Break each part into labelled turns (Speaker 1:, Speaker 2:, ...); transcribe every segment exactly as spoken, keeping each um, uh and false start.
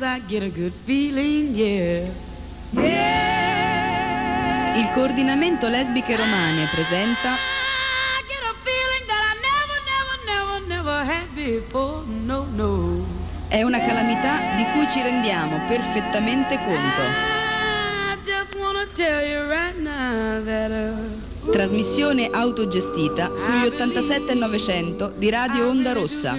Speaker 1: I get a good feeling, yeah. Yeah.
Speaker 2: Il coordinamento lesbiche romane presenta
Speaker 1: I get a feeling that I never, never, never, never had before, no, no.
Speaker 2: È una calamità di cui ci rendiamo perfettamente conto.
Speaker 1: I just wanna tell you right now that uh,
Speaker 2: Trasmissione autogestita sugli ottantasette novecento di Radio Onda Rossa.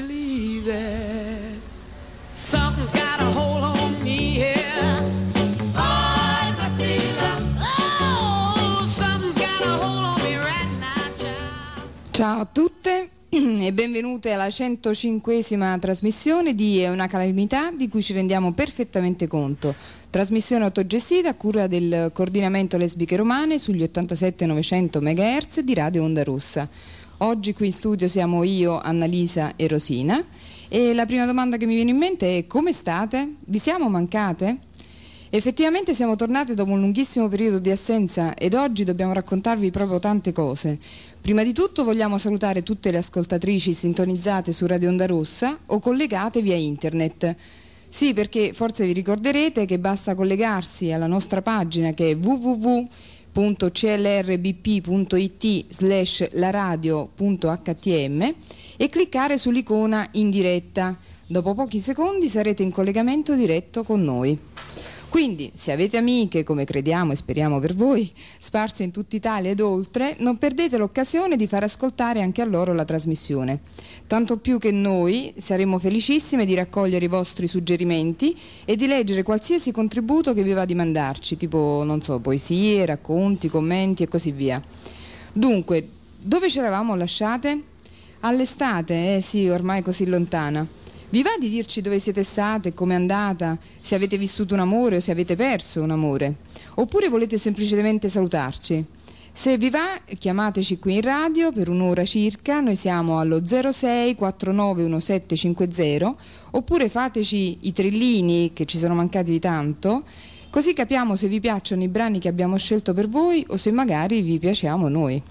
Speaker 3: Ciao a tutte e benvenute alla centocinquesima trasmissione di È una calamità di cui ci rendiamo perfettamente conto. Trasmissione autogestita a cura del coordinamento lesbiche romane sugli ottantasette novecento megahertz di Radio Onda Rossa. Oggi qui in studio siamo io, Annalisa e Rosina, e la prima domanda che mi viene in mente è: come state? Vi siamo mancate? Effettivamente siamo tornate dopo un lunghissimo periodo di assenza ed oggi dobbiamo raccontarvi proprio tante cose. Prima di tutto vogliamo salutare tutte le ascoltatrici sintonizzate su Radio Onda Rossa o collegate via internet. Sì, perché forse vi ricorderete che basta collegarsi alla nostra pagina che è w w w punto c l r b p punto i t slash laradio punto h t m e cliccare sull'icona in diretta. Dopo pochi secondi sarete in collegamento diretto con noi. Quindi, se avete amiche, come crediamo e speriamo per voi, sparse in tutta Italia ed oltre, non perdete l'occasione di far ascoltare anche a loro la trasmissione. Tanto più che noi saremo felicissime di raccogliere i vostri suggerimenti e di leggere qualsiasi contributo che vi va di mandarci, tipo, non so, poesie, racconti, commenti e così via. Dunque, dove ci eravamo lasciate? All'estate, eh sì, ormai così lontana. Vi va di dirci dove siete state e com'è andata, se avete vissuto un amore o se avete perso un amore? Oppure volete semplicemente salutarci? Se vi va, chiamateci qui in radio per un'ora circa, noi siamo allo zero sei quattro nove uno sette cinque zero, oppure fateci i trillini che ci sono mancati di tanto, così capiamo se vi piacciono i brani che abbiamo scelto per voi o se magari vi piacciamo noi.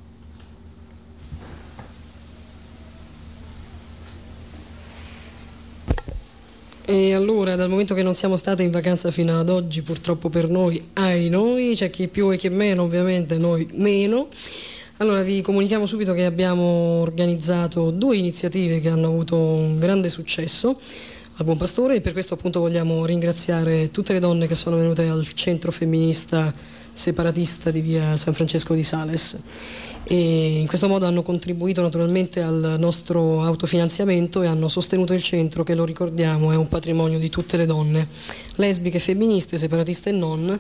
Speaker 4: E allora, dal momento che non siamo state in vacanza fino ad oggi, purtroppo per noi, ai noi, c'è chi più e chi meno, ovviamente noi meno, allora vi comunichiamo subito che abbiamo organizzato due iniziative che hanno avuto un grande successo al Buon Pastore e per questo appunto vogliamo ringraziare tutte le donne che sono venute al centro femminista separatista di via San Francesco di Sales. E in questo modo hanno contribuito naturalmente al nostro autofinanziamento e hanno sostenuto il centro che, lo ricordiamo, è un patrimonio di tutte le donne lesbiche, femministe, separatiste e non,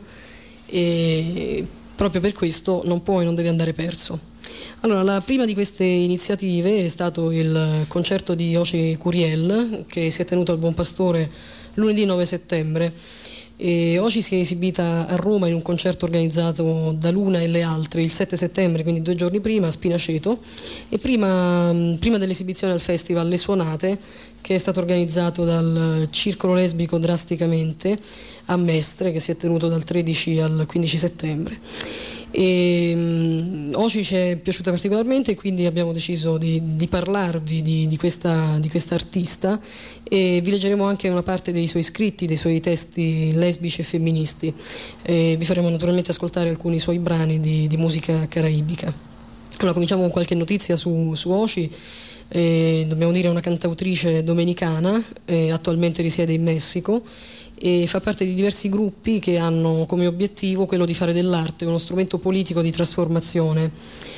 Speaker 4: e proprio per questo non può e non deve andare perso. Allora, la prima di queste iniziative è stato il concerto di Oci Curiel che si è tenuto al Buon Pastore lunedì nove settembre. E oggi si è esibita a Roma in un concerto organizzato da Luna e le altre il sette settembre, quindi due giorni prima, a Spinaceto, e prima, prima dell'esibizione al festival Le Suonate, che è stato organizzato dal Circolo Lesbico Drasticamente a Mestre, che si è tenuto dal tredici al quindici settembre. E, um, Oci ci è piaciuta particolarmente e quindi abbiamo deciso di, di parlarvi di, di, questa, di questa artista e vi leggeremo anche una parte dei suoi scritti, dei suoi testi lesbici e femministi e vi faremo naturalmente ascoltare alcuni suoi brani di, di musica caraibica. Allora, cominciamo con qualche notizia su, su Oci. Eh, dobbiamo dire è una cantautrice domenicana, eh, attualmente risiede in Messico e fa parte di diversi gruppi che hanno come obiettivo quello di fare dell'arte uno strumento politico di trasformazione.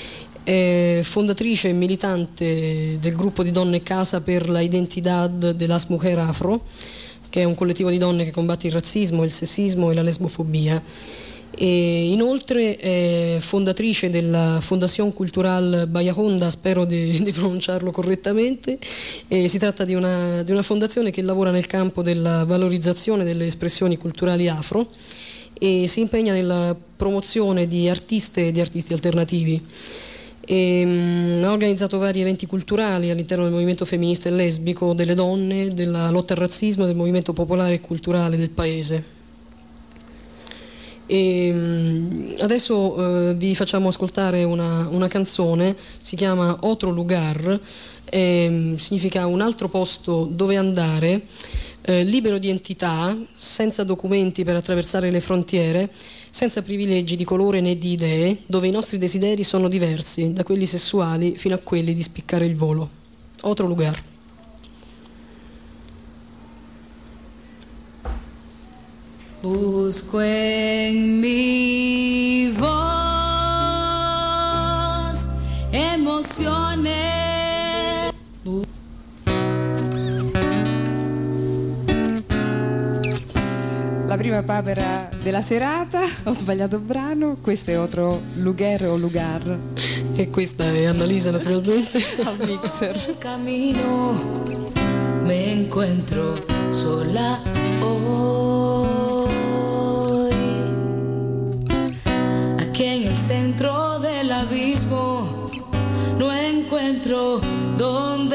Speaker 4: È fondatrice e militante del gruppo di donne Casa per la Identidad de las Mujeres Afro, che è un collettivo di donne che combatte il razzismo, il sessismo e la lesbofobia. E inoltre è fondatrice della Fondación Cultural Bayaconda, spero di, di pronunciarlo correttamente, e si tratta di una, di una fondazione che lavora nel campo della valorizzazione delle espressioni culturali afro e si impegna nella promozione di artiste e di artisti alternativi. E, um, ha organizzato vari eventi culturali all'interno del movimento femminista e lesbico, delle donne, della lotta al razzismo e del movimento popolare e culturale del paese. E adesso eh, vi facciamo ascoltare una, una canzone, si chiama Otro Lugar, eh, significa un altro posto dove andare, eh, libero di entità, senza documenti per attraversare le frontiere, senza privilegi di colore né di idee, dove i nostri desideri sono diversi, da quelli sessuali fino a quelli di spiccare il volo. Otro lugar.
Speaker 1: Busco en mi voz emociones.
Speaker 3: La prima papera della serata, ho sbagliato brano, questo è Otro Lugar o Lugar.
Speaker 4: E questa è Annalisa naturalmente.
Speaker 3: Al mixer.
Speaker 1: Camino me encuentro sola hoy, aquí en el centro del abismo no encuentro dónde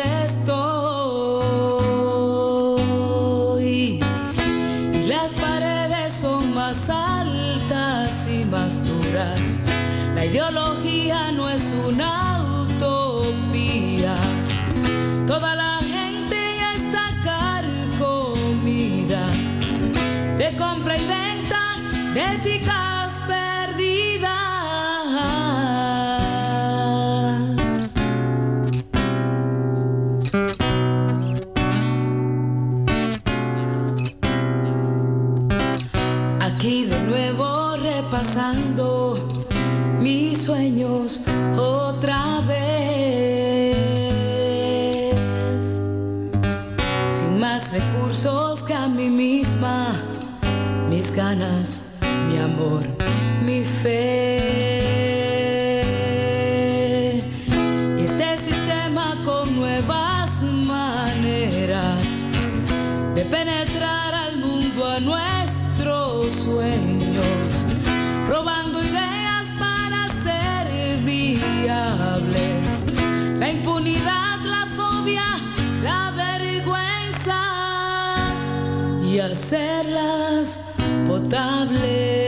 Speaker 1: estoy, y las paredes son más altas y más duras, la ideología no es una utopía, toda la gente ya está carcomida de compra y venta de éticas perdidas. Aquí de nuevo repasando mis sueños otra vez, sin más recursos que a mí misma, mis ganas, mi amor, mi fe, y este sistema con nuevas maneras de penetrar al mundo a nuestros sueños, robando ideas para ser viables, la impunidad, la fobia, la vergüenza, y hacerlas potables.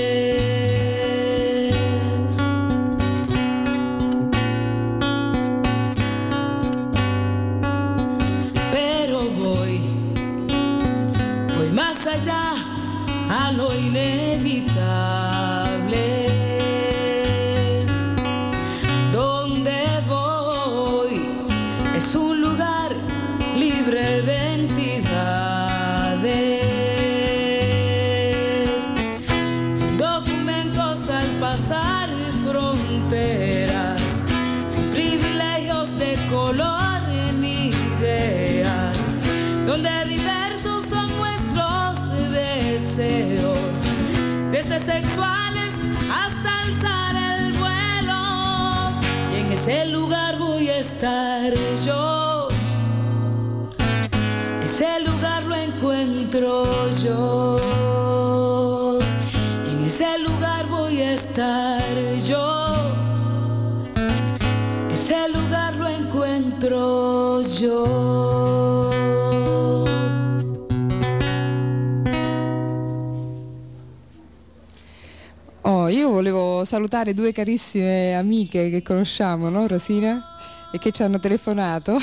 Speaker 1: Pero voy, voy más allá a lo inevitable. Donde voy es un lugar libre de entidades, sin documentos al pasar fronteras, sin privilegios de color ni ideas, donde diversos son nuestros deseos, desde sexuales hasta alzar el vuelo, y en ese lugar voy a estar yo, ese lugar lo encuentro yo, en ese lugar voy a estar yo, ese lugar lo encuentro yo.
Speaker 3: Oh, io volevo salutare due carissime amiche che conosciamo, no Rosina? E che ci hanno telefonato.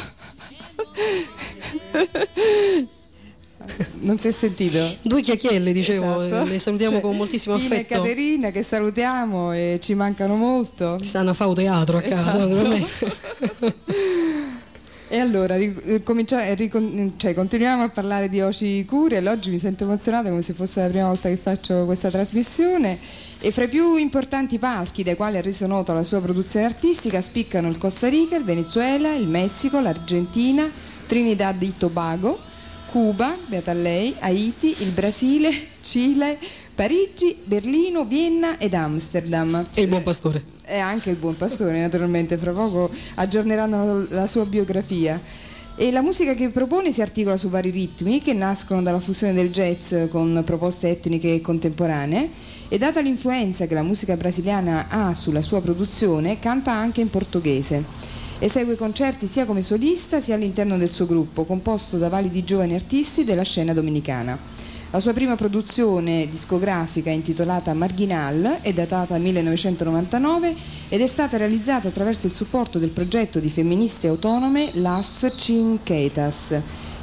Speaker 3: Non si è sentito?
Speaker 4: Due chiacchiere, dicevo,
Speaker 3: Esatto.
Speaker 4: le salutiamo
Speaker 3: Cioè,
Speaker 4: con moltissimo
Speaker 3: Tina
Speaker 4: affetto.
Speaker 3: e Caterina, che salutiamo e ci mancano molto.
Speaker 4: Stanno a fare un teatro a casa,
Speaker 3: Esatto.
Speaker 4: naturalmente.
Speaker 3: E allora ri- comincia- ricon- cioè, continuiamo a parlare di Oci Curiel. Oggi mi sento emozionata come se fosse la prima volta che faccio questa trasmissione, e fra i più importanti palchi dai quali ha reso nota la sua produzione artistica spiccano il Costa Rica, il Venezuela, il Messico, l'Argentina, Trinidad e Tobago, Cuba, beata lei, Haiti, il Brasile, Cile, Parigi, Berlino, Vienna ed Amsterdam.
Speaker 4: E il buon pastore.
Speaker 3: E anche il buon pastore, naturalmente, fra poco aggiorneranno la sua biografia. E la musica che propone si articola su vari ritmi che nascono dalla fusione del jazz con proposte etniche e contemporanee, e data l'influenza che la musica brasiliana ha sulla sua produzione, canta anche in portoghese. Esegue concerti sia come solista sia all'interno del suo gruppo, composto da validi giovani artisti della scena dominicana. La sua prima produzione discografica, intitolata Marginal, è datata millenovecentonovantanove ed è stata realizzata attraverso il supporto del progetto di femministe autonome Las Chinquetas.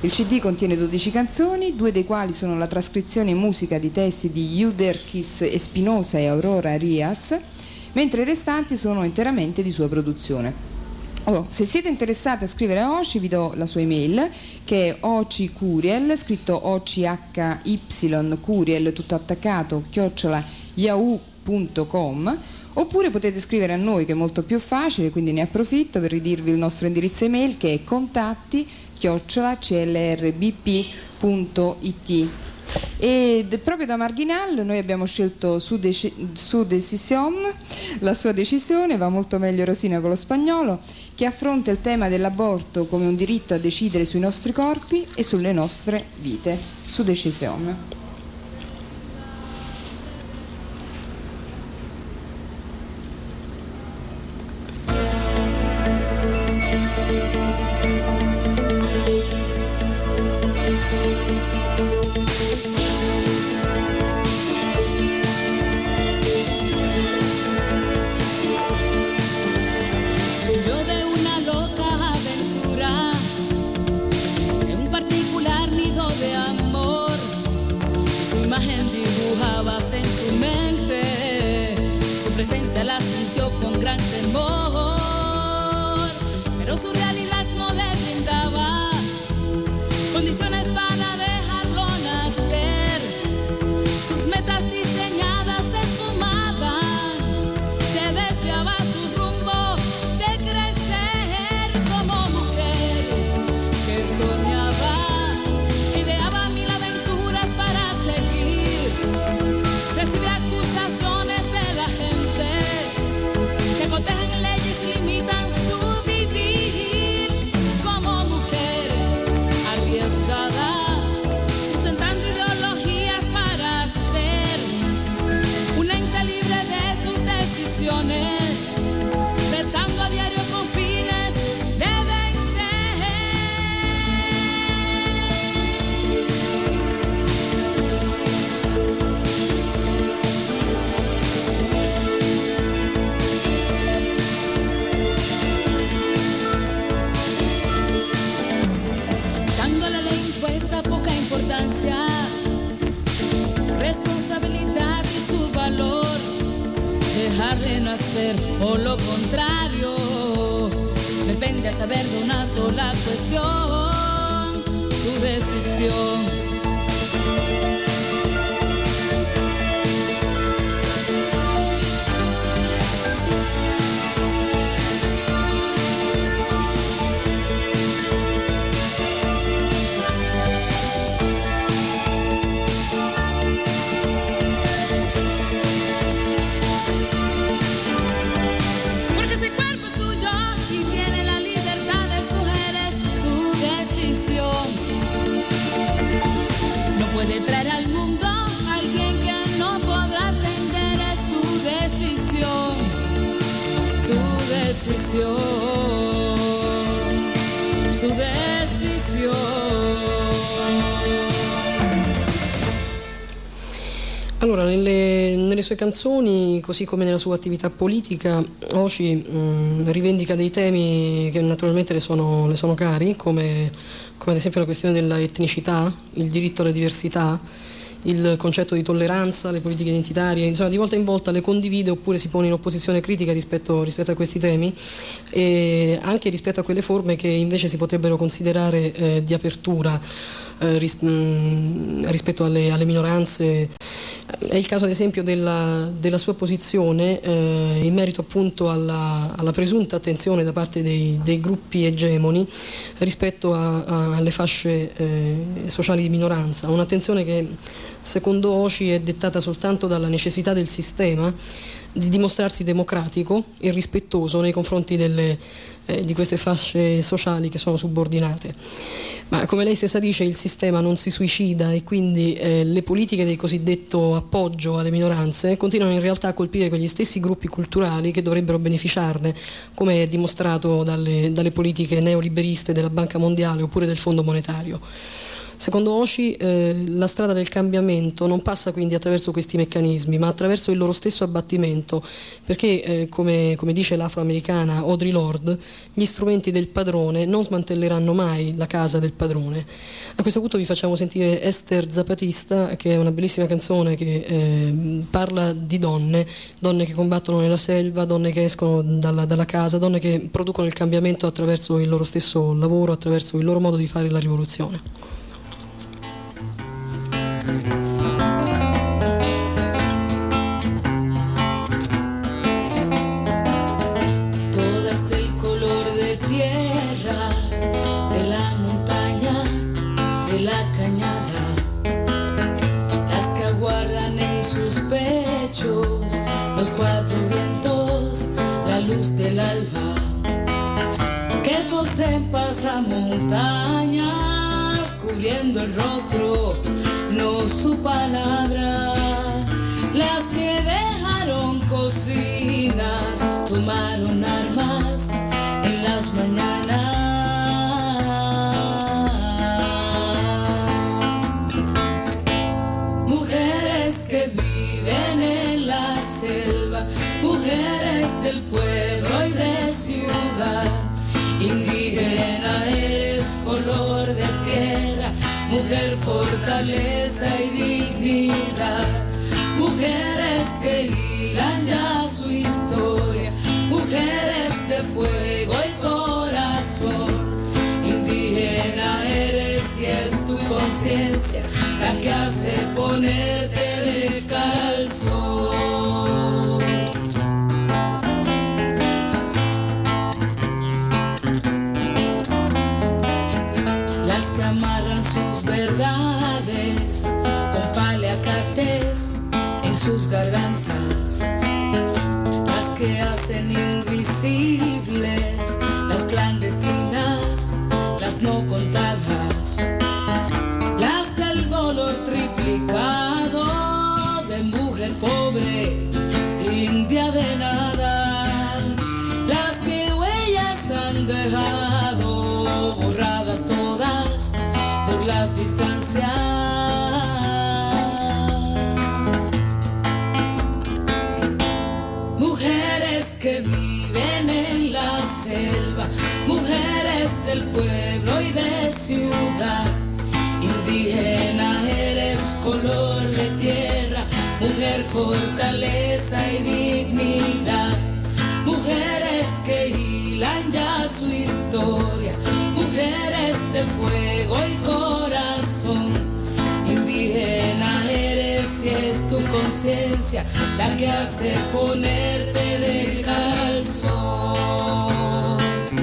Speaker 3: Il C D contiene dodici canzoni, due dei quali sono la trascrizione in musica di testi di Yuderkis Espinosa e Aurora Rias, mentre i restanti sono interamente di sua produzione. Oh, se siete interessati a scrivere a Oci, vi do la sua email, che è ocicuriel, scritto O C H Y Curiel, tutto attaccato, chiocciola yahoo punto com, oppure potete scrivere a noi, che è molto più facile, quindi ne approfitto per ridirvi il nostro indirizzo email, che è contatti chiocciola clrb punto it. E de, proprio da Marginal noi abbiamo scelto su, deci, su Decision, la sua decisione, va molto meglio Rosina con lo spagnolo, che affronta il tema dell'aborto come un diritto a decidere sui nostri corpi e sulle nostre vite. Su Decision.
Speaker 5: Presencia la sintió con gran temor, pero su realidad no le brindaba condiciones para dejarlo nacer. Sus metas diseñadas se esfumaban, se desviaba su rumbo de crecer como mujer que soñaba, ideaba mil aventuras para seguir. Recibe acusaciones de la gente que cotejan leyes y limitan su vivir como mujer arriesgada, sustentando ideologías para ser una ente libre de sus decisiones, retando a diario con fines de vencer. Dando a la ley impuesta poca importancia, responsabilidad y su valor, dejarle nacer o lo contrario, depende a saber de una sola cuestión, su decisión. Porque ese cuerpo es suyo y tiene la libertad de escoger, es su decisión. No puede traer al mundo a alguien que no podrá atender, es su decisión, su decisión, su decisión.
Speaker 4: Allora, nelle, nelle sue canzoni, così come nella sua attività politica, Oci mh, rivendica dei temi che naturalmente le sono, le sono cari, come, come ad esempio la questione della etnicità, il diritto alla diversità, il concetto di tolleranza, le politiche identitarie, insomma di volta in volta le condivide oppure si pone in opposizione critica rispetto, rispetto a questi temi, e anche rispetto a quelle forme che invece si potrebbero considerare eh, di apertura eh, ris- mh, rispetto alle, alle minoranze. È il caso ad esempio della, della sua posizione eh, in merito appunto alla, alla presunta attenzione da parte dei, dei gruppi egemoni rispetto a, a, alle fasce eh, sociali di minoranza, un'attenzione che secondo Oci è dettata soltanto dalla necessità del sistema di dimostrarsi democratico e rispettoso nei confronti delle, eh, di queste fasce sociali che sono subordinate. Ma come lei stessa dice, il sistema non si suicida e quindi eh, le politiche del cosiddetto appoggio alle minoranze continuano in realtà a colpire quegli stessi gruppi culturali che dovrebbero beneficiarne, come è dimostrato dalle, dalle politiche neoliberiste della Banca Mondiale oppure del Fondo Monetario. Secondo Oshii eh, la strada del cambiamento non passa quindi attraverso questi meccanismi, ma attraverso il loro stesso abbattimento, perché eh, come, come dice l'afroamericana Audre Lorde, gli strumenti del padrone non smantelleranno mai la casa del padrone. A questo punto vi facciamo sentire Esther Zapatista, che è una bellissima canzone che eh, parla di donne, donne che combattono nella selva, donne che escono dalla, dalla casa, donne che producono il cambiamento attraverso il loro stesso lavoro, attraverso il loro modo di fare la rivoluzione.
Speaker 5: Todo este el color de tierra, de la montaña, de la cañada, las que aguardan en sus pechos los cuatro vientos, la luz del alba, que poseen pasamontañas, cubriendo el rostro, no su palabra. Las que dejaron cocinas, tomaron armas en las mañanas. Mujeres que viven en la selva, mujeres del pueblo y de ciudad. Indígena eres color de tierra, mujer fortaleza y dignidad. Mujeres que hilan ya su historia, mujeres de fuego y corazón. Indígena eres y es tu conciencia la que hace ponerte de calzón. Las que amarran sus verdades con paliacates en sus gargantas, las que hacen invisibles las clandestinas, las no contadas, las del dolor triplicado de mujer pobre, india de nada, las que huellas han dejado borradas todas por las distancias. Mujeres que viven en la selva, mujeres del pueblo y de ciudad. Indígena eres color de tierra, mujer fortaleza y dignidad. Mujeres que hilan ya su historia, mujeres de fuego y corazón. Indígena eres y es tu conciencia la que hace ponerte de calzón.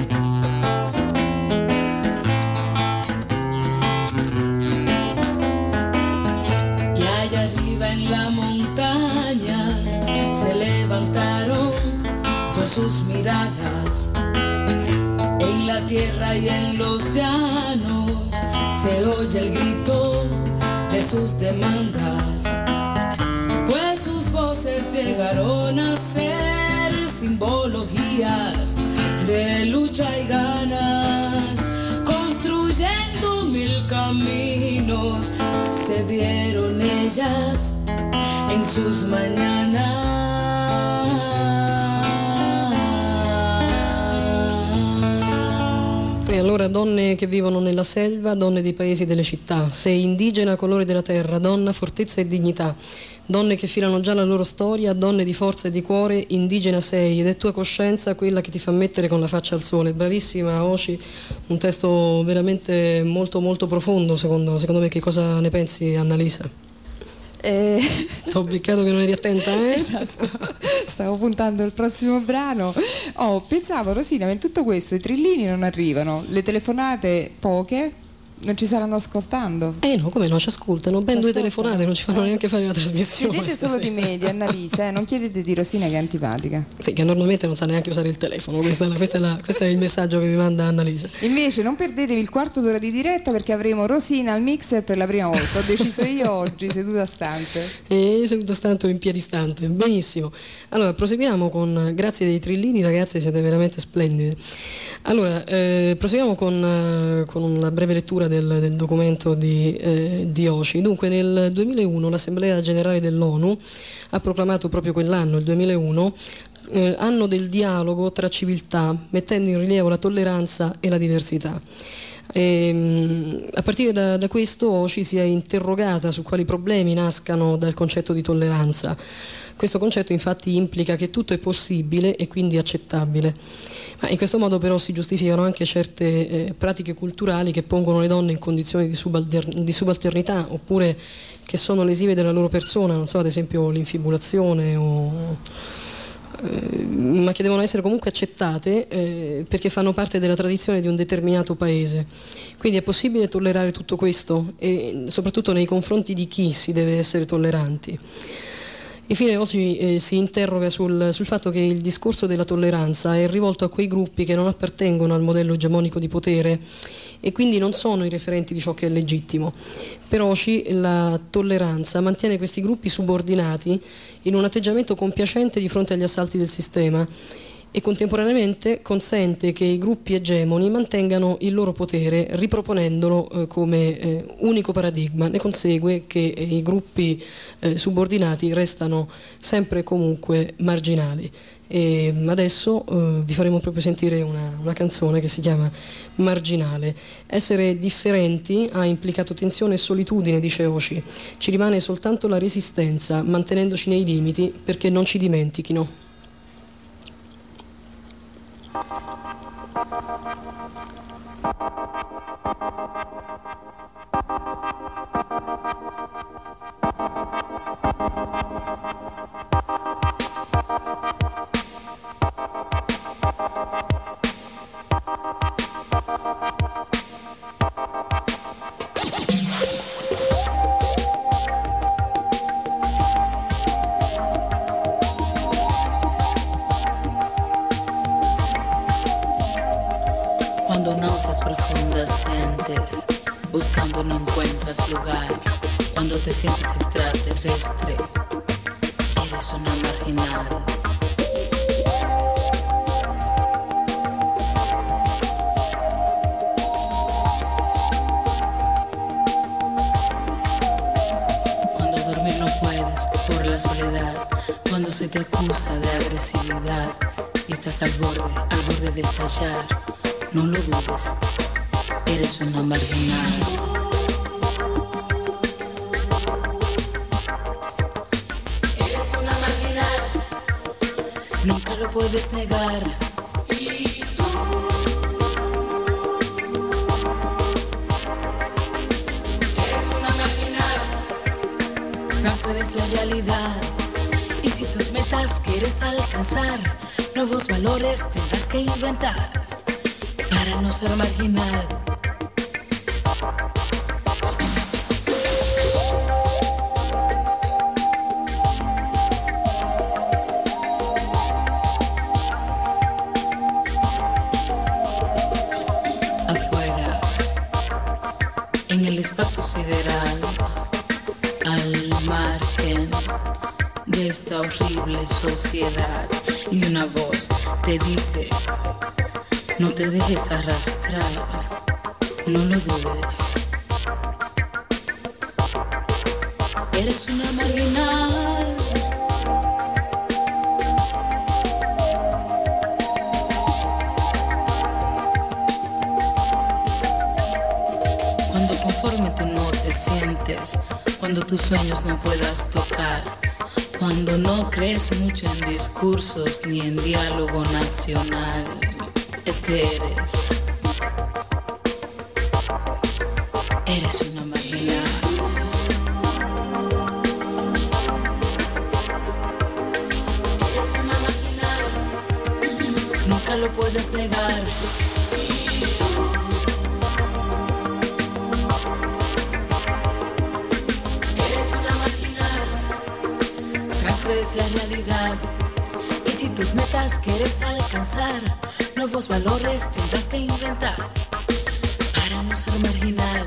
Speaker 5: Y allá arriba en la montaña se levantaron con sus miradas. En la tierra y en los llanos se oye el grito de sus demandas, pues sus voces llegaron a ser simbologías de lucha y ganas. Construyendo mil caminos se vieron ellas en sus mañanas.
Speaker 4: E allora donne che vivono nella selva, donne dei paesi e delle città, sei indigena, colore della terra, donna, fortezza e dignità, donne che filano già la loro storia, donne di forza e di cuore, indigena sei ed è tua coscienza quella che ti fa mettere con la faccia al sole. Bravissima Oshii, un testo veramente molto molto profondo secondo, secondo me. Che cosa ne pensi, Annalisa?
Speaker 3: Eh...
Speaker 4: T'ho beccato che non eri attenta, eh?
Speaker 3: Esatto, stavo puntando il prossimo brano. Oh, pensavo, Rosina, ma in tutto questo i trillini non arrivano, le telefonate poche, non ci saranno ascoltando?
Speaker 4: Eh no, come no, ci ascoltano, ben
Speaker 3: Ci
Speaker 4: due
Speaker 3: ascoltano.
Speaker 4: telefonate, non ci fanno neanche fare la trasmissione.
Speaker 3: Chiedete solo di me, di Annalisa, eh? Non chiedete di Rosina che è antipatica.
Speaker 4: Sì, che normalmente non sa neanche usare il telefono, questo è, la, questa è, la, questo è il messaggio che vi manda Annalisa.
Speaker 3: Invece non perdetevi il quarto d'ora di diretta perché avremo Rosina al mixer per la prima volta. Ho deciso io oggi, seduta stante.
Speaker 4: E seduto stante o in piedi stante. Benissimo. Allora, proseguiamo con grazie dei trillini, ragazzi, siete veramente splendide. Allora, eh, proseguiamo con, eh, con una breve lettura del, del documento di, eh, di Oshi. Dunque nel duemilauno l'Assemblea Generale dell'ONU ha proclamato proprio quell'anno, il duemilauno, eh, anno del dialogo tra civiltà, mettendo in rilievo la tolleranza e la diversità. E, a partire da, da questo Oshi si è interrogata su quali problemi nascano dal concetto di tolleranza. Questo concetto infatti implica che tutto è possibile e quindi accettabile, ma in questo modo però si giustificano anche certe eh, pratiche culturali che pongono le donne in condizioni di, subalter- di subalternità, oppure che sono lesive della loro persona, non so, ad esempio l'infibulazione o... Eh, ma che devono essere comunque accettate eh, perché fanno parte della tradizione di un determinato paese. Quindi è possibile tollerare tutto questo, e soprattutto nei confronti di chi si deve essere tolleranti. Infine oggi eh, si interroga sul, sul fatto che il discorso della tolleranza è rivolto a quei gruppi che non appartengono al modello egemonico di potere e quindi non sono i referenti di ciò che è legittimo. Per Oshi la tolleranza mantiene questi gruppi subordinati in un atteggiamento compiacente di fronte agli assalti del sistema e contemporaneamente consente che i gruppi egemoni mantengano il loro potere riproponendolo eh, come eh, unico paradigma. Ne consegue che eh, i gruppi eh, subordinati restano sempre e comunque marginali. E adesso eh, vi faremo proprio sentire una, una canzone che si chiama Marginale. Essere differenti ha implicato tensione e solitudine, dice Oshi. Ci rimane soltanto la resistenza, mantenendoci nei limiti perché non ci dimentichino.
Speaker 5: Cuando náuseas profundas sientes, buscando no encuentras lugar. Cuando te sientes extraterrestre, eres una marginal. Cuando dormir no puedes por la soledad, cuando se te acusa de agresividad y estás al borde, al borde de estallar. No lo dudes, eres una marginal. Eres una marginal. Nunca lo puedes negar. Y tú eres una marginal. Transgredes la realidad. Y si tus metas quieres alcanzar, nuevos valores tendrás que inventar para no ser marginal. Afuera, en el espacio sideral, al margen de esta horrible sociedad, y una voz te dice: no te dejes arrastrar, no lo dudes. Eres una marginal. Cuando conforme tú no te sientes, cuando tus sueños no puedas tocar, cuando no crees mucho en discursos ni en diálogo nacional, es que eres, eres una marginal. Eres una marginal. Nunca lo puedes negar. Eres una marginal. Transgredes la realidad. Y si tus metas quieres alcanzar, nuevos valores tendrás que inventar para no ser marginal.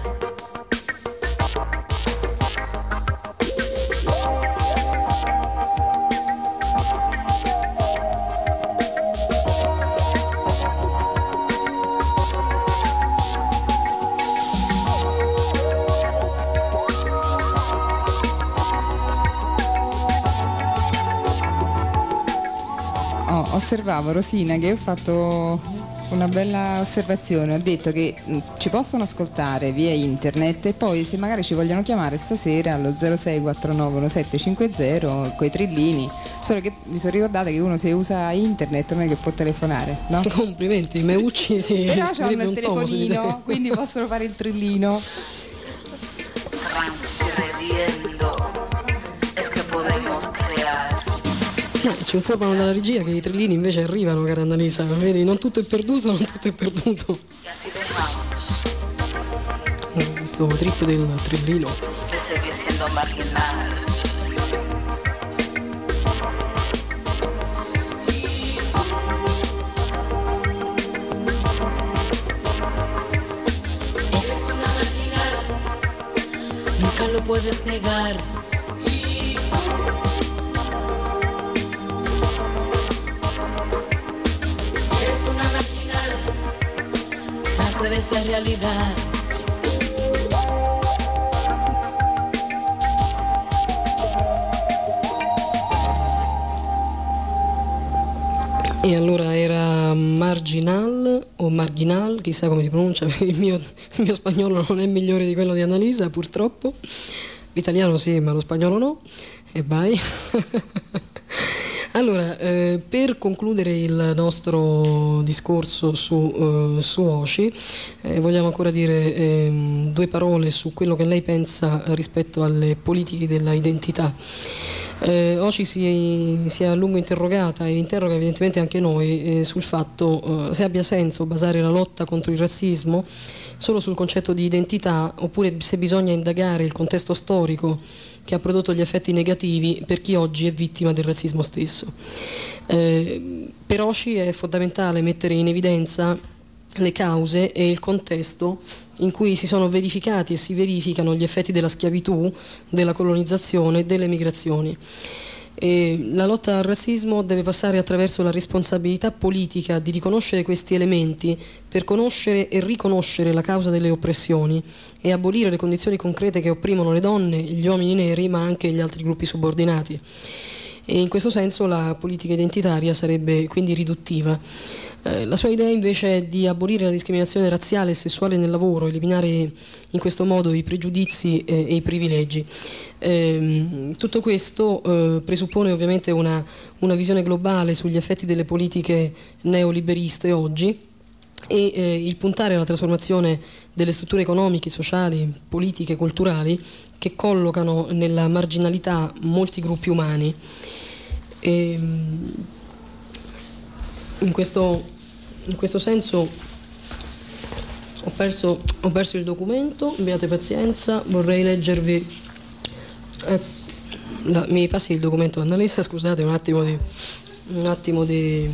Speaker 3: osservavo, Rosina, che ho fatto una bella osservazione. Ho detto che mh, ci possono ascoltare via internet e poi se magari ci vogliono chiamare stasera allo zero sei quattro nove uno sette cinque zero coi trillini. Solo che mi sono ricordata che uno se usa internet non è che può telefonare, no?
Speaker 4: Complimenti, me uccidi.
Speaker 3: Però hanno il telefonino, quindi possono fare il trillino.
Speaker 5: Transgrediendo es que podemos crear.
Speaker 4: No, ci informano dalla regia che i trillini invece arrivano, cara Annalisa. Vedi, non tutto è perduto, non tutto è perduto.
Speaker 5: Y así dejamos
Speaker 4: Oh, questo trip del trillino.
Speaker 5: de seguir siendo marginal. Eres una marginal, nunca lo puedes negar. Eres una marginal, transgredes la realidad.
Speaker 4: E allora era marginal o marginal, chissà come si pronuncia, il mio, il mio spagnolo non è migliore di quello di Annalisa, purtroppo. L'italiano sì, ma lo spagnolo no. E vai. Allora, eh, per concludere il nostro discorso su, eh, su Oshi, eh, vogliamo ancora dire eh, due parole su quello che lei pensa rispetto alle politiche della identità. Eh, Oshi si, si è a lungo interrogata e interroga evidentemente anche noi eh, sul fatto eh, se abbia senso basare la lotta contro il razzismo solo sul concetto di identità oppure se bisogna indagare il contesto storico che ha prodotto gli effetti negativi per chi oggi è vittima del razzismo stesso. Eh, per Oshi è fondamentale mettere in evidenza le cause e il contesto in cui si sono verificati e si verificano gli effetti della schiavitù, della colonizzazione e delle migrazioni. E la lotta al razzismo deve passare attraverso la responsabilità politica di riconoscere questi elementi per conoscere e riconoscere la causa delle oppressioni e abolire le condizioni concrete che opprimono le donne, gli uomini neri, ma anche gli altri gruppi subordinati. E in questo senso la politica identitaria sarebbe quindi riduttiva. Eh, la sua idea invece è di abolire la discriminazione razziale e sessuale nel lavoro, eliminare in questo modo i pregiudizi eh, e i privilegi. Eh, tutto questo eh, presuppone ovviamente una, una visione globale sugli effetti delle politiche neoliberiste oggi e eh, il puntare alla trasformazione delle strutture economiche, sociali, politiche, culturali che collocano nella marginalità molti gruppi umani. E, in questo, in questo senso ho perso, ho perso il documento, abbiate pazienza, vorrei leggervi. Eh, la, mi passi il documento, Annalisa, scusate un attimo di un attimo di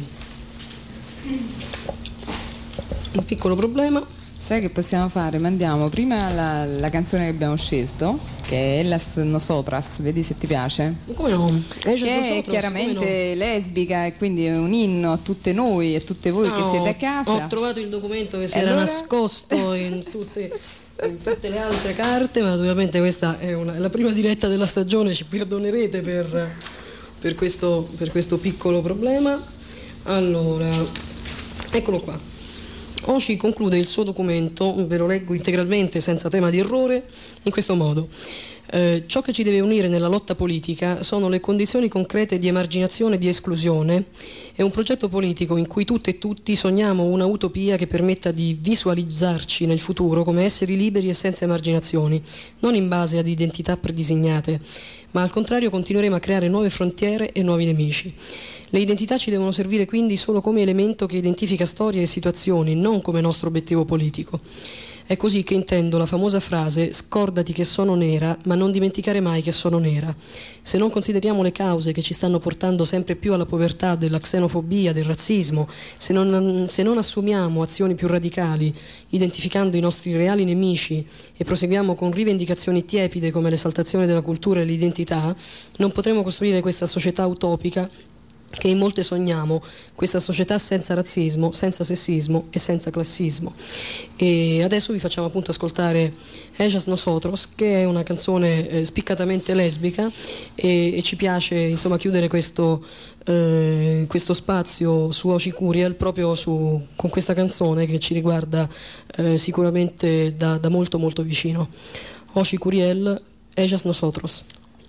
Speaker 4: un piccolo problema.
Speaker 3: Sai che possiamo fare? Mandiamo prima la, la canzone che abbiamo scelto, che è Ellas Nosotras, vedi se ti piace?
Speaker 4: Come no? Ellas
Speaker 3: che
Speaker 4: Nosotras,
Speaker 3: è chiaramente
Speaker 4: no?
Speaker 3: lesbica e quindi è un inno a tutte noi e a tutte voi
Speaker 4: No,
Speaker 3: che siete a casa.
Speaker 4: Ho trovato il documento che si
Speaker 3: E
Speaker 4: era
Speaker 3: allora?
Speaker 4: nascosto in tutte, in tutte le altre carte, ma naturalmente questa è, una, è la prima diretta della stagione, ci perdonerete per, per, questo, per questo piccolo problema. Allora, eccolo qua. Oshi conclude il suo documento, ve lo leggo integralmente senza tema di errore, in questo modo. Eh, ciò che ci deve unire nella lotta politica sono le condizioni concrete di emarginazione e di esclusione e un progetto politico in cui tutte e tutti sogniamo una utopia che permetta di visualizzarci nel futuro come esseri liberi e senza emarginazioni, non in base ad identità predisegnate, ma al contrario continueremo a creare nuove frontiere e nuovi nemici. Le identità ci devono servire quindi solo come elemento che identifica storie e situazioni, non come nostro obiettivo politico. È così che intendo la famosa frase «scordati che sono nera, ma non dimenticare mai che sono nera». Se non consideriamo le cause che ci stanno portando sempre più alla povertà, della xenofobia, del razzismo, se non, se non assumiamo azioni più radicali, identificando i nostri reali nemici e proseguiamo con rivendicazioni tiepide come l'esaltazione della cultura e l'identità, non potremo costruire questa società utopica che in molte sogniamo, questa società senza razzismo, senza sessismo e senza classismo. E adesso vi facciamo appunto ascoltare Ellas Nosotros, che è una canzone eh, spiccatamente lesbica e, e ci piace insomma chiudere questo, eh, questo spazio su Oshi Curiel proprio su, con questa canzone che ci riguarda eh, sicuramente da, da molto molto vicino. Oshi Curiel, Ellas Nosotros.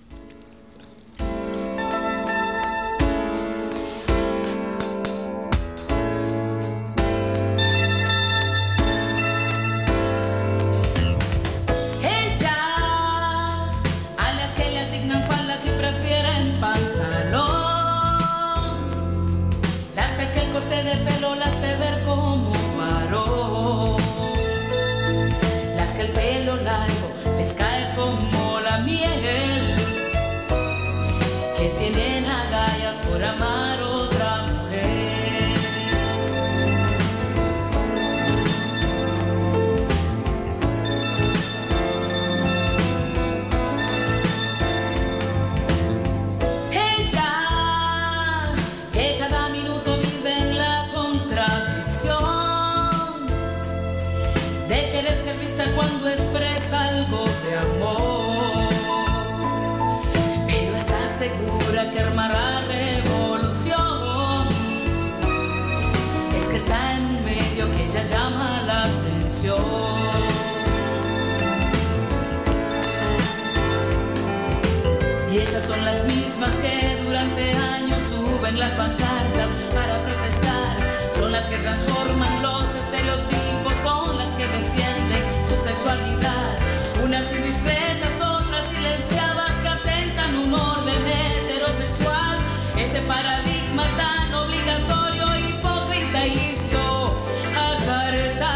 Speaker 6: Las pancartas para protestar son las que transforman los estereotipos, son las que defienden su sexualidad, unas indiscretas, otras silenciadas que atentan un orden heterosexual, ese paradigma tan obligatorio, hipócrita y listo a careta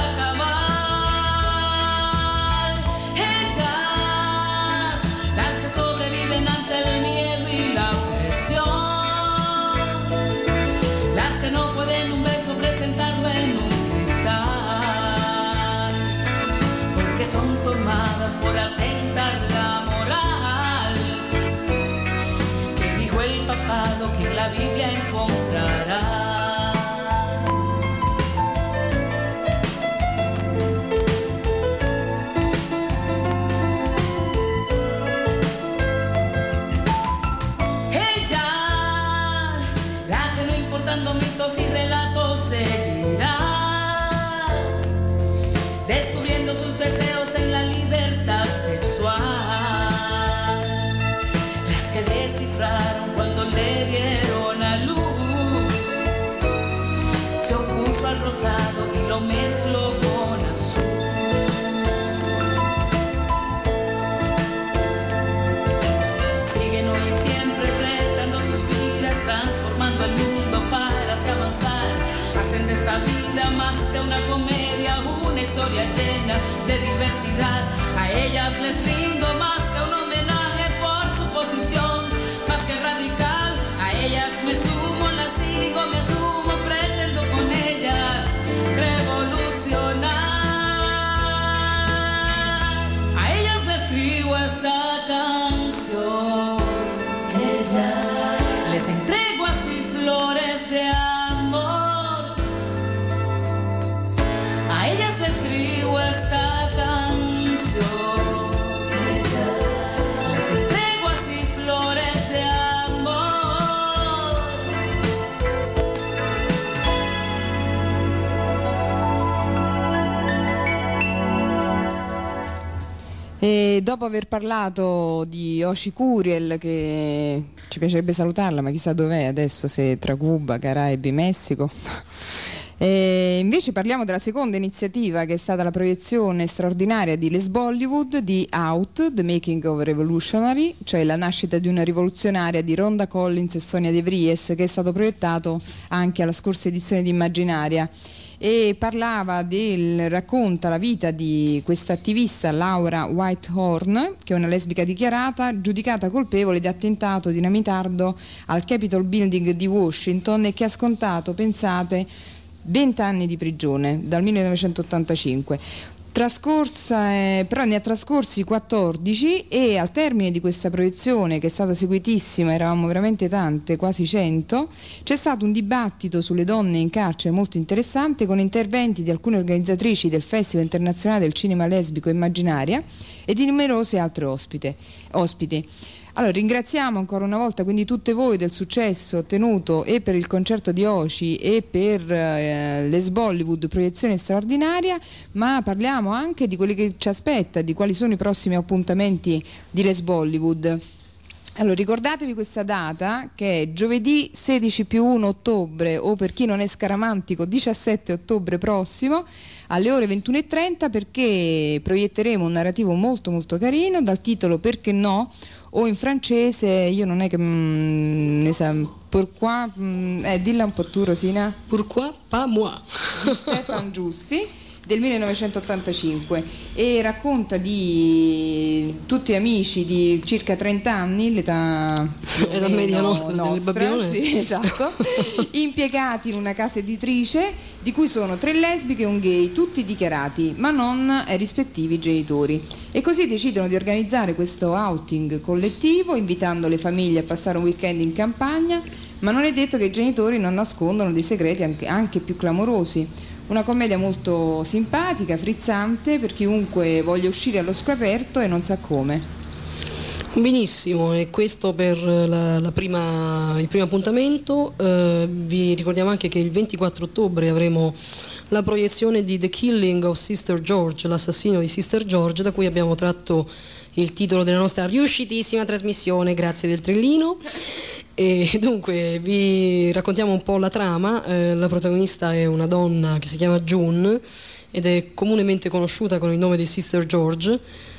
Speaker 6: cabal. Ellas, las que sobreviven ante el miedo y la presión, que no pueden un beso presentarlo en un cristal, porque son tomadas por atentar la moral, que dijo el papado que en la Biblia encontrarás. Mitos y relatos seguirá, descubriendo sus deseos en la libertad sexual, las que descifraron cuando le dieron a luz, se opuso al rosado y lo mezcló con azul. Siguen hoy y siempre retando sus vidas, transformando el mundo. Hacen de esta vida más que una comedia, una historia llena de diversidad. A ellas les brindo más que un homenaje por su posición, más que radical. A ellas me sumo, las sigo, me asumo, pretendo con ellas revolucionar. A ellas escribo esta canción, ellas les entrego así flores de amor. A ellas les escribo esta canción, les entrego así flores de amor.
Speaker 3: E dopo aver parlato di Oshi Curiel, che ci piacerebbe salutarla, ma chissà dov'è adesso, se tra Cuba, Caraibi, Messico. E invece parliamo della seconda iniziativa, che è stata la proiezione straordinaria di Les Bollywood di Out, The Making of a Revolutionary, cioè la nascita di una rivoluzionaria di Rhonda Collins e Sonia De Vries, che è stato proiettato anche alla scorsa edizione di Immaginaria. E parlava del, racconta la vita di questa attivista Laura Whitehorn, che è una lesbica dichiarata, giudicata colpevole di attentato dinamitardo al Capitol Building di Washington, e che ha scontato, pensate, venti anni di prigione dal millenovecentottantacinque. Trascorsa, eh, però ne ha trascorsi quattordici, e al termine di questa proiezione, che è stata seguitissima, eravamo veramente tante, quasi cento, c'è stato un dibattito sulle donne in carcere molto interessante, con interventi di alcune organizzatrici del Festival Internazionale del Cinema Lesbico Immaginaria e di numerose altre ospite, ospiti. Allora, ringraziamo ancora una volta quindi tutte voi del successo ottenuto e per il concerto di Oci e per eh, l'Es Bollywood, proiezione straordinaria, ma parliamo anche di quelli che ci aspetta, di quali sono i prossimi appuntamenti di l'Es Bollywood. Allora, ricordatevi questa data che è giovedì sedici più uno ottobre, o per chi non è scaramantico diciassette ottobre prossimo, alle ore ventuno e trenta, perché proietteremo un narrativo molto molto carino dal titolo Perché no? O in francese, io non è che mm, ne sa, pourquoi, mm, eh, dilla un po' tu Rosina.
Speaker 4: Pourquoi pas moi?
Speaker 3: Di Stefan Giussi, del millenovecentottantacinque, e racconta di tutti amici di circa trenta anni, l'età
Speaker 4: Età media nostra,
Speaker 3: nostra
Speaker 4: del Babbione.
Speaker 3: sì, esatto, impiegati in una casa editrice, di cui sono tre lesbiche e un gay, tutti dichiarati, ma non ai rispettivi genitori. E così decidono di organizzare questo outing collettivo, invitando le famiglie a passare un weekend in campagna, ma non è detto che i genitori non nascondano dei segreti anche, anche più clamorosi. Una commedia molto simpatica, frizzante, per chiunque voglia uscire allo scoperto e non sa come.
Speaker 4: Benissimo, e questo per la, la prima, il primo appuntamento. Eh, vi ricordiamo anche che il ventiquattro ottobre avremo la proiezione di The Killing of Sister George, l'assassino di Sister George, da cui abbiamo tratto il titolo della nostra riuscitissima trasmissione, grazie del trillino. E dunque vi raccontiamo un po' la trama. Eh, la protagonista è una donna che si chiama June ed è comunemente conosciuta con il nome di Sister George,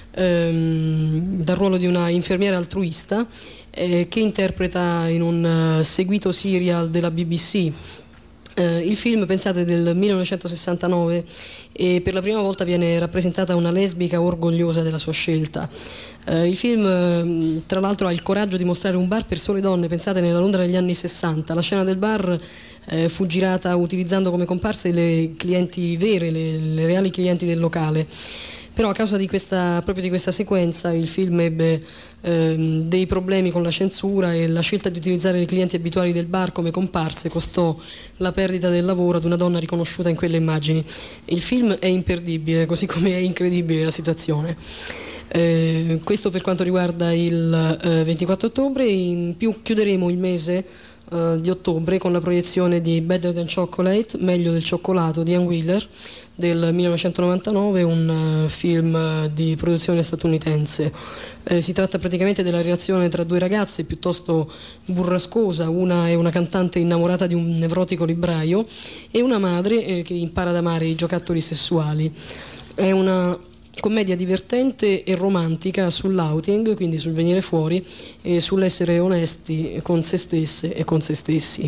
Speaker 4: ehm, dal ruolo di una infermiera altruista eh, che interpreta in un uh, seguito serial della B B C. Eh, il film, pensate, del millenovecentosessantanove, e per la prima volta viene rappresentata una lesbica orgogliosa della sua scelta. Eh, il film eh, tra l'altro ha il coraggio di mostrare un bar per sole donne, pensate, nella Londra degli anni sessanta. La scena del bar eh, fu girata utilizzando come comparse le clienti vere, le, le reali clienti del locale. Però a causa di questa, proprio di questa sequenza il film ebbe ehm, dei problemi con la censura, e la scelta di utilizzare le clienti abituali del bar come comparse costò la perdita del lavoro ad una donna riconosciuta in quelle immagini. Il film è imperdibile, così come è incredibile la situazione. Eh, questo per quanto riguarda il eh, ventiquattro ottobre. In più chiuderemo il mese eh, di ottobre con la proiezione di Better Than Chocolate, meglio del cioccolato, di Ian Wheeler, del millenovecentonovantanove, un uh, film uh, di produzione statunitense. Eh, si tratta praticamente della relazione tra due ragazze piuttosto burrascosa, una è una cantante innamorata di un nevrotico libraio e una madre eh, che impara ad amare i giocattoli sessuali. È una commedia divertente e romantica sull'outing, quindi sul venire fuori e sull'essere onesti con se stesse e con se stessi.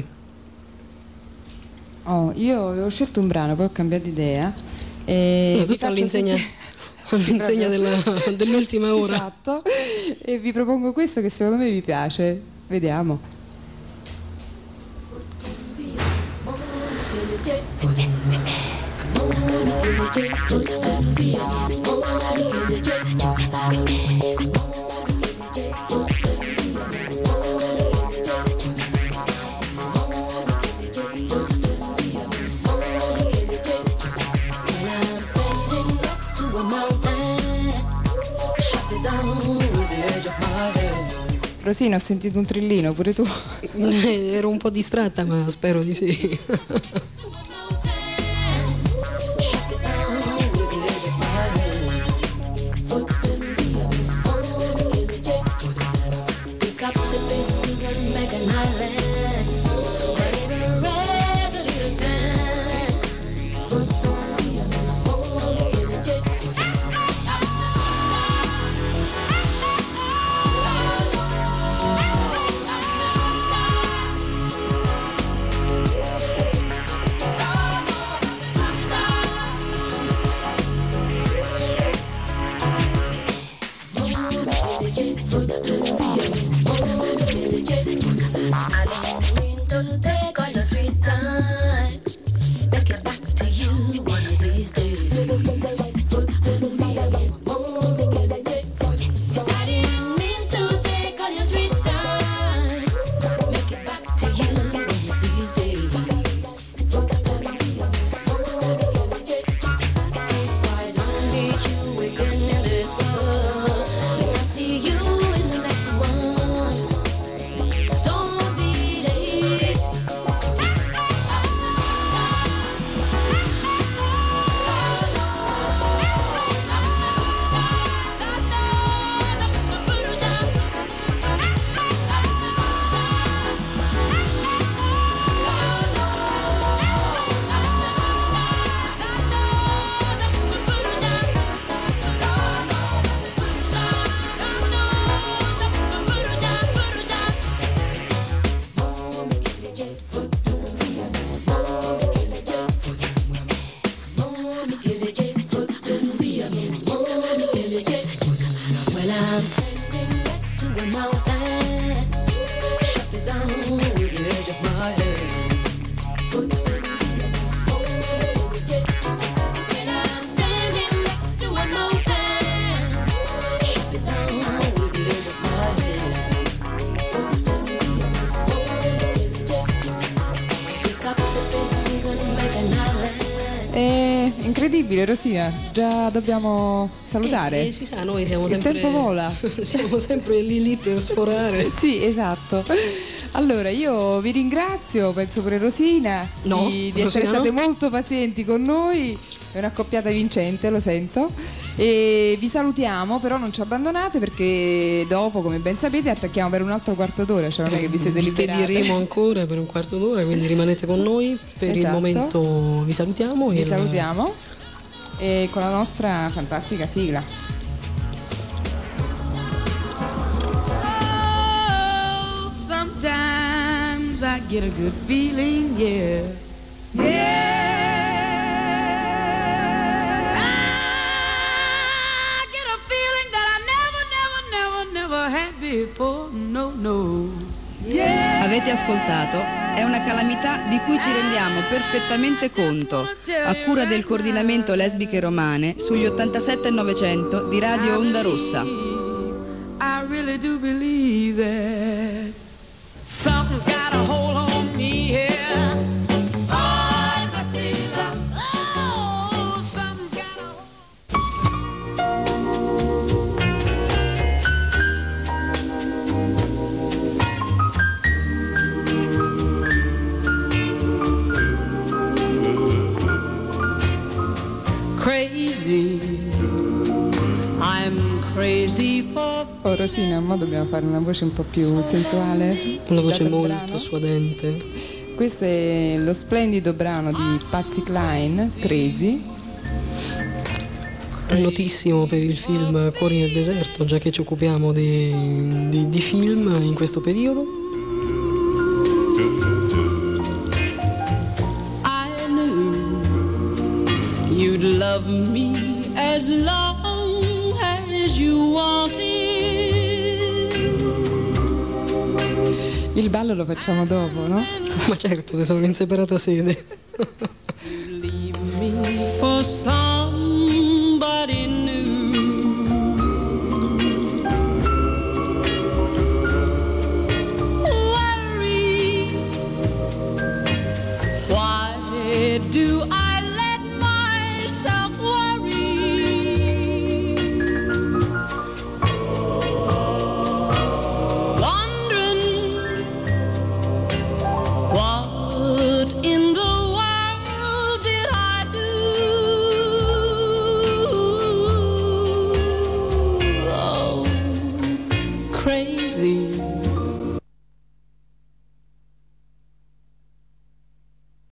Speaker 3: Oh, io avevo scelto un brano, poi ho cambiato idea. E
Speaker 4: no,
Speaker 3: vi
Speaker 4: tutto all'insegna,
Speaker 3: sentire...
Speaker 4: all'insegna della, dell'ultima ora.
Speaker 3: Esatto. E vi propongo questo che secondo me vi piace. Vediamo. Rosina, ho sentito un trillino, pure tu?
Speaker 4: Ero un po' distratta, ma spero di sì.
Speaker 7: See you in the next
Speaker 3: incredibile, Rosina, già dobbiamo salutare.
Speaker 4: Eh, si sa, noi siamo
Speaker 3: Il
Speaker 4: sempre...
Speaker 3: tempo vola.
Speaker 4: Siamo sempre lì lì per sforare.
Speaker 3: Sì, esatto. Allora, io vi ringrazio, penso pure Rosina,
Speaker 4: No,
Speaker 3: di, di
Speaker 4: Rosina
Speaker 3: essere state
Speaker 4: no.
Speaker 3: molto pazienti con noi. È un'accoppiata vincente, lo sento. E vi salutiamo, però non ci abbandonate perché dopo, come ben sapete, attacchiamo per un altro quarto d'ora, cioè non è che vi siete
Speaker 4: Vi
Speaker 3: liberati.
Speaker 4: diremo ancora per un quarto d'ora, quindi rimanete con noi. Per il
Speaker 3: Esatto.
Speaker 4: momento vi salutiamo.
Speaker 3: Vi
Speaker 4: e
Speaker 3: salutiamo e con la nostra fantastica sigla.
Speaker 1: Oh, sometimes I get a good feeling, yeah. Yeah. I get a feeling that I never, never, never, never had before. No, no. Yeah.
Speaker 2: Avete ascoltato È una calamità di cui ci rendiamo perfettamente conto, a cura del coordinamento lesbiche romane sugli ottantasette e novecento di Radio Onda Rossa.
Speaker 1: I really do believe that something's got a hold on me here. Oh, it must be love. Oh, something's got a hold. Crazy, I'm crazy for.
Speaker 3: Oh Rosina, ma dobbiamo fare una voce un po' più sensuale.
Speaker 4: Una voce
Speaker 3: data il
Speaker 4: molto
Speaker 3: brano.
Speaker 4: suadente.
Speaker 3: Questo è lo splendido brano di Patsy Cline, Crazy.
Speaker 4: Notissimo per il film Cuori nel deserto, già che ci occupiamo di, di, di film in questo periodo.
Speaker 6: I knew you'd love me as long as you wanted.
Speaker 3: Il ballo lo facciamo dopo, no?
Speaker 4: Ma certo, tesoro, in separata sede.
Speaker 6: Leave me for some